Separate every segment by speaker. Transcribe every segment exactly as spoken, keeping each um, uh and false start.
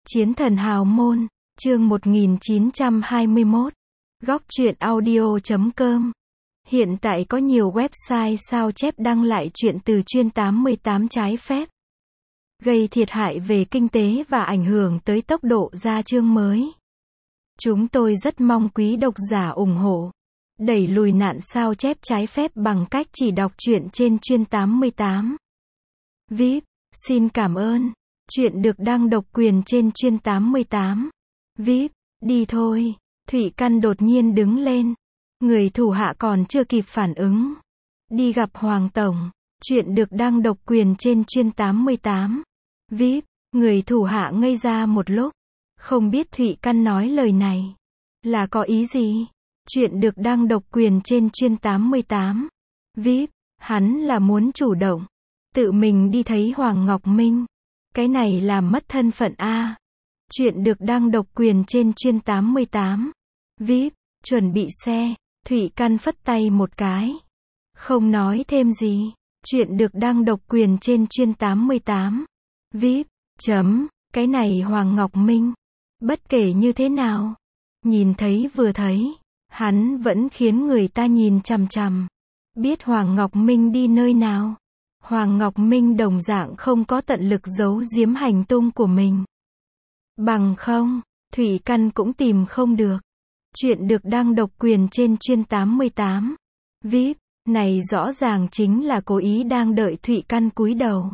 Speaker 1: Chiến thần hào môn, chương một nghìn chín trăm hai mươi mốt. Góc truyện audio chấm com. Hiện tại có nhiều website sao chép đăng lại truyện từ chuyên tám mươi tám trái phép, gây thiệt hại về kinh tế và ảnh hưởng tới tốc độ ra chương mới. Chúng tôi rất mong quý độc giả ủng hộ, đẩy lùi nạn sao chép trái phép bằng cách chỉ đọc truyện trên chuyên tám mươi tám. vê i pê, xin cảm ơn. Chuyện được đăng độc quyền trên chuyên tám mươi tám. vê i pê, đi thôi. Thụy Căn đột nhiên đứng lên. Người thủ hạ còn chưa kịp phản ứng. Đi gặp Hoàng Tổng. Chuyện được đăng độc quyền trên chuyên tám mươi tám. vê i pê, người thủ hạ ngây ra một lúc. Không biết Thụy Căn nói lời này là có ý gì. Chuyện được đăng độc quyền trên chuyên tám mươi tám. vê i pê, hắn là muốn chủ động tự mình đi thấy Hoàng Ngọc Minh. Cái này làm mất thân phận a. Chuyện được đăng độc quyền trên chuyên tám mươi tám. vê i pê, chuẩn bị xe. Thụy Căn phất tay một cái. Không nói thêm gì. Chuyện được đăng độc quyền trên chuyên tám mươi tám. vê i pê, chấm, cái này Hoàng Ngọc Minh. Bất kể như thế nào. Nhìn thấy vừa thấy. Hắn vẫn khiến người ta nhìn chằm chằm. Biết Hoàng Ngọc Minh đi nơi nào. Hoàng Ngọc Minh đồng dạng không có tận lực giấu giếm hành tung của mình. Bằng không, Thụy Căn cũng tìm không được. Chuyện được đăng độc quyền trên chuyên tám mươi tám. vê i pê, này rõ ràng chính là cố ý đang đợi Thụy Căn cúi đầu.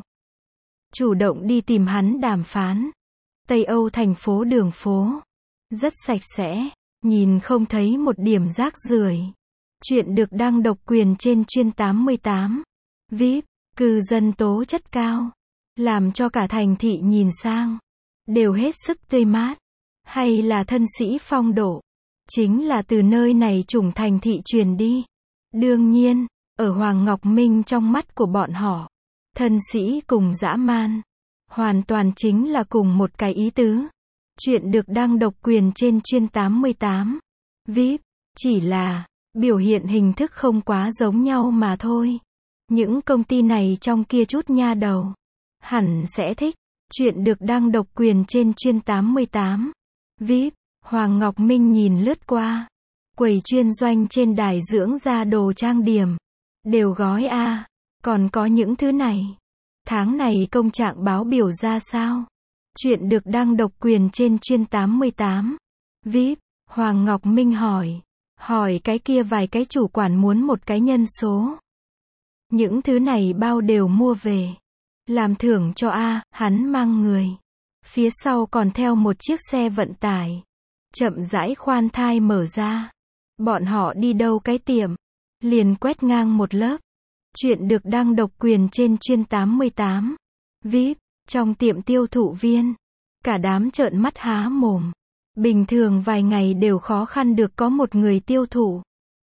Speaker 1: Chủ động đi tìm hắn đàm phán. Tây Âu thành phố đường phố. Rất sạch sẽ, nhìn không thấy một điểm rác rưởi. Chuyện được đăng độc quyền trên chuyên tám mươi tám. vê i pê, cư dân tố chất cao. Làm cho cả thành thị nhìn sang. Đều hết sức tươi mát. Hay là thân sĩ phong độ. Chính là từ nơi này chủng thành thị truyền đi. Đương nhiên, ở Hoàng Ngọc Minh trong mắt của bọn họ. Thân sĩ cùng dã man. Hoàn toàn chính là cùng một cái ý tứ. Chuyện được đăng độc quyền trên chuyên tám mươi tám. vê i pê, chỉ là, biểu hiện hình thức không quá giống nhau mà thôi. Những công ty này trong kia chút nha đầu. Hẳn sẽ thích. Chuyện được đăng độc quyền trên chuyên tám mươi tám. vê i pê, Hoàng Ngọc Minh nhìn lướt qua. Quầy chuyên doanh trên đài dưỡng da đồ trang điểm. Đều gói a. Còn có những thứ này. Tháng này công trạng báo biểu ra sao? Chuyện được đăng độc quyền trên chuyên tám mươi tám. vê i pê, Hoàng Ngọc Minh hỏi. Hỏi cái kia vài cái chủ quản muốn một cái nhân số. Những thứ này bao đều mua về. Làm thưởng cho A, hắn mang người. Phía sau còn theo một chiếc xe vận tải. Chậm rãi khoan thai mở ra. Bọn họ đi đâu cái tiệm. Liền quét ngang một lớp. Chuyện được đăng độc quyền trên chuyên tám mươi tám. vê i pê, trong tiệm tiêu thụ viên. Cả đám trợn mắt há mồm. Bình thường vài ngày đều khó khăn được có một người tiêu thụ.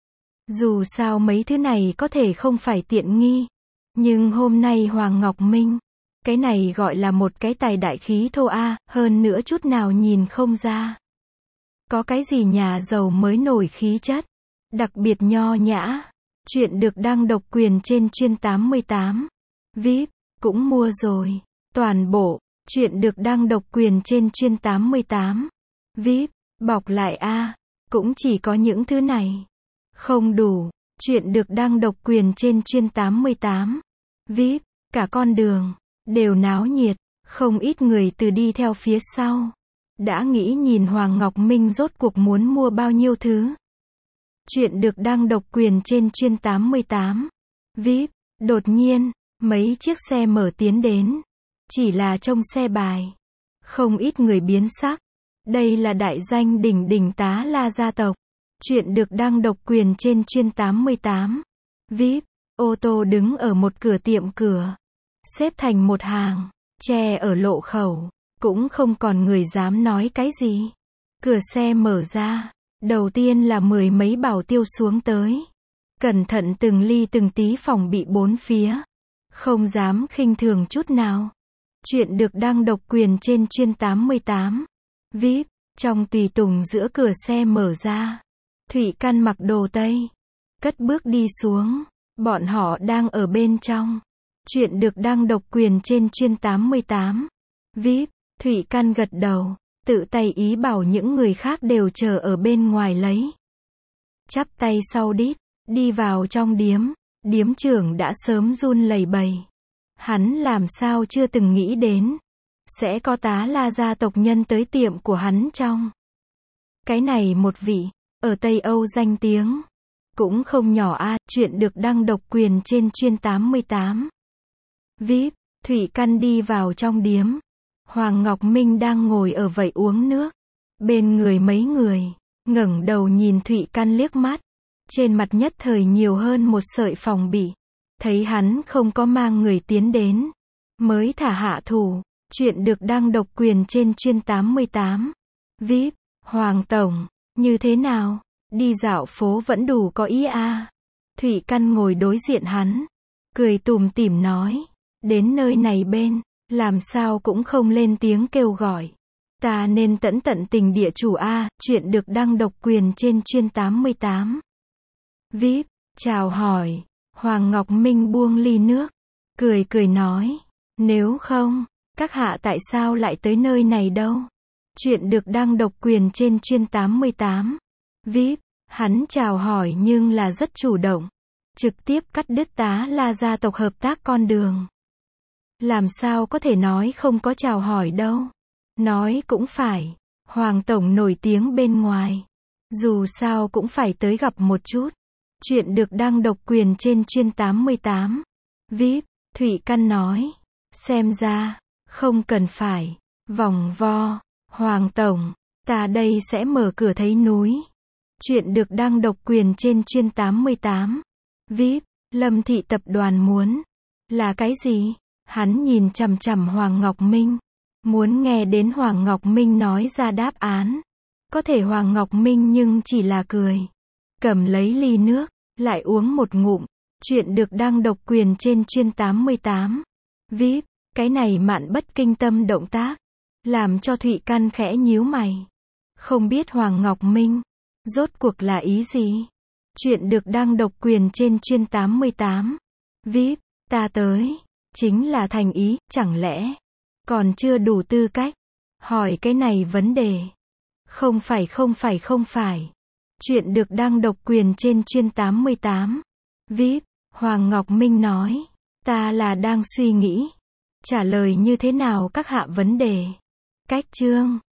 Speaker 1: Dù sao mấy thứ này có thể không phải tiện nghi. Nhưng hôm nay Hoàng Ngọc Minh. Cái này gọi là một cái tài đại khí thô a, hơn nữa chút nào nhìn không ra. Có cái gì nhà giàu mới nổi khí chất. Đặc biệt nho nhã. Chuyện được đăng độc quyền trên chuyên tám mươi tám. vê i pê, cũng mua rồi. Toàn bộ. Chuyện được đăng độc quyền trên chuyên tám mươi tám. vê i pê, bọc lại a. Cũng chỉ có những thứ này. Không đủ. Chuyện được đăng độc quyền trên chuyên tám mươi tám. vê i pê, cả con đường. Đều náo nhiệt. Không ít người từ đi theo phía sau. Đã nghĩ nhìn Hoàng Ngọc Minh rốt cuộc muốn mua bao nhiêu thứ. Chuyện được đăng độc quyền trên chuyên tám mươi tám. vê i pê, đột nhiên, mấy chiếc xe mở tiến đến. Chỉ là trông xe bài. Không ít người biến sắc. Đây là đại danh đỉnh đỉnh Tá La gia tộc. Chuyện được đăng độc quyền trên chuyên tám mươi tám. vê i pê, ô tô đứng ở một cửa tiệm cửa. Xếp thành một hàng. Che ở lộ khẩu. Cũng không còn người dám nói cái gì. Cửa xe mở ra. Đầu tiên là mười mấy bảo tiêu xuống tới. Cẩn thận từng ly từng tí phòng bị bốn phía. Không dám khinh thường chút nào. Chuyện được đăng độc quyền trên chuyên tám mươi tám. vê i pê, trong tùy tùng giữa cửa xe mở ra. Thụy Căn mặc đồ Tây. Cất bước đi xuống. Bọn họ đang ở bên trong. Chuyện được đăng độc quyền trên chuyên tám mươi tám. vê i pê, Thụy Căn gật đầu, tự tay ý bảo những người khác đều chờ ở bên ngoài lấy. Chắp tay sau đít, đi vào trong điếm. Điếm trưởng đã sớm run lẩy bẩy. Hắn làm sao chưa từng nghĩ đến sẽ có tá La gia tộc nhân tới tiệm của hắn trong. Cái này một vị, ở Tây Âu danh tiếng cũng không nhỏ a, chuyện được đăng độc quyền trên chuyên tám mươi tám. vê i pê, Thụy Căn đi vào trong điếm. Hoàng Ngọc Minh đang ngồi ở vậy uống nước. Bên người mấy người, ngẩng đầu nhìn Thụy Căn liếc mắt. Trên mặt nhất thời nhiều hơn một sợi phòng bị. Thấy hắn không có mang người tiến đến, mới thả hạ thủ. Chuyện được đăng độc quyền trên chuyên tám mươi tám. vê i pê, Hoàng Tổng, như thế nào? Đi dạo phố vẫn đủ có ý a. Thụy Căn ngồi đối diện hắn, cười tủm tỉm nói. Đến nơi này bên, làm sao cũng không lên tiếng kêu gọi. Ta nên tẫn tận tình địa chủ a, chuyện được đăng độc quyền trên chuyên tám mươi tám. vê i pê, chào hỏi. Hoàng Ngọc Minh buông ly nước, cười cười nói. Nếu không, các hạ tại sao lại tới nơi này đâu? Chuyện được đăng độc quyền trên chuyên tám mươi tám. vê i pê, hắn chào hỏi nhưng là rất chủ động. Trực tiếp cắt đứt tá La gia tộc hợp tác con đường. Làm sao có thể nói không có chào hỏi đâu. Nói cũng phải. Hoàng Tổng nổi tiếng bên ngoài. Dù sao cũng phải tới gặp một chút. Chuyện được đăng độc quyền trên chuyên tám mươi tám. vê i pê, Thụy Căn nói. Xem ra, không cần phải vòng vo. Hoàng Tổng, ta đây sẽ mở cửa thấy núi. Chuyện được đăng độc quyền trên chuyên tám mươi tám. vê i pê, Lâm Thị tập đoàn muốn. Là cái gì? Hắn nhìn chằm chằm Hoàng Ngọc Minh. Muốn nghe đến Hoàng Ngọc Minh nói ra đáp án. Có thể Hoàng Ngọc Minh nhưng chỉ là cười. Cầm lấy ly nước, lại uống một ngụm. Chuyện được đăng độc quyền trên chuyên tám mươi tám. vê i pê, cái này mạn bất kinh tâm động tác. Làm cho Thụy Căn khẽ nhíu mày. Không biết Hoàng Ngọc Minh, rốt cuộc là ý gì? Chuyện được đăng độc quyền trên chuyên tám mươi tám. vê i pê, ta tới. Chính là thành ý, chẳng lẽ còn chưa đủ tư cách hỏi cái này vấn đề? Không phải không phải không phải. Chuyện được đăng độc quyền trên chuyên tám mươi tám. vê i pê, Hoàng Ngọc Minh nói. Ta là đang suy nghĩ trả lời như thế nào các hạ vấn đề. Cách chương